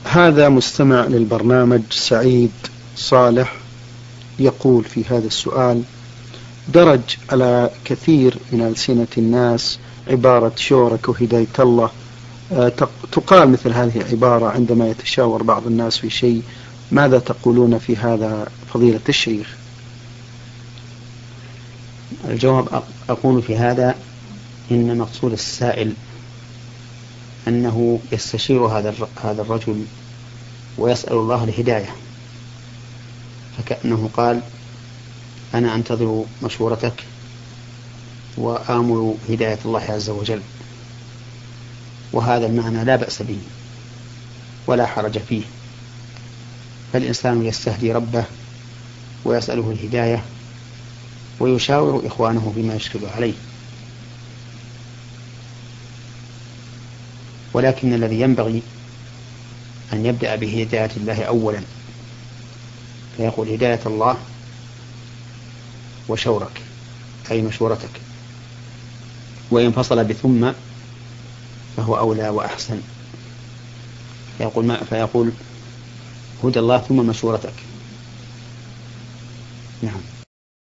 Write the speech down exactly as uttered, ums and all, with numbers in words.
هذا مستمع للبرنامج سعيد صالح يقول في هذا السؤال: درج على كثير من ألسنة الناس عبارة شورك وهداية الله، تقال مثل هذه العبارة عندما يتشاور بعض الناس في شيء، ماذا تقولون في هذا فضيلة الشيخ؟ الجواب أقول في هذا إن مقصود السائل أنه يستشير هذا الرجل ويسأل الله الهداية، فكأنه قال: أنا أنتظر مشورتك وآمل هداية الله عز وجل. وهذا المعنى لا بأس به ولا حرج فيه، فالإنسان يستهدي ربه ويسأله الهداية ويشاور إخوانه بما يشكل عليه. ولكن الذي ينبغي أن يبدأ بهداية الله أولا، فيقول: هداية الله وشورك أي مشورتك، وإن فصل بثم فهو أولى وأحسن، فيقول, ما فيقول هدى الله ثم مشورتك. نعم.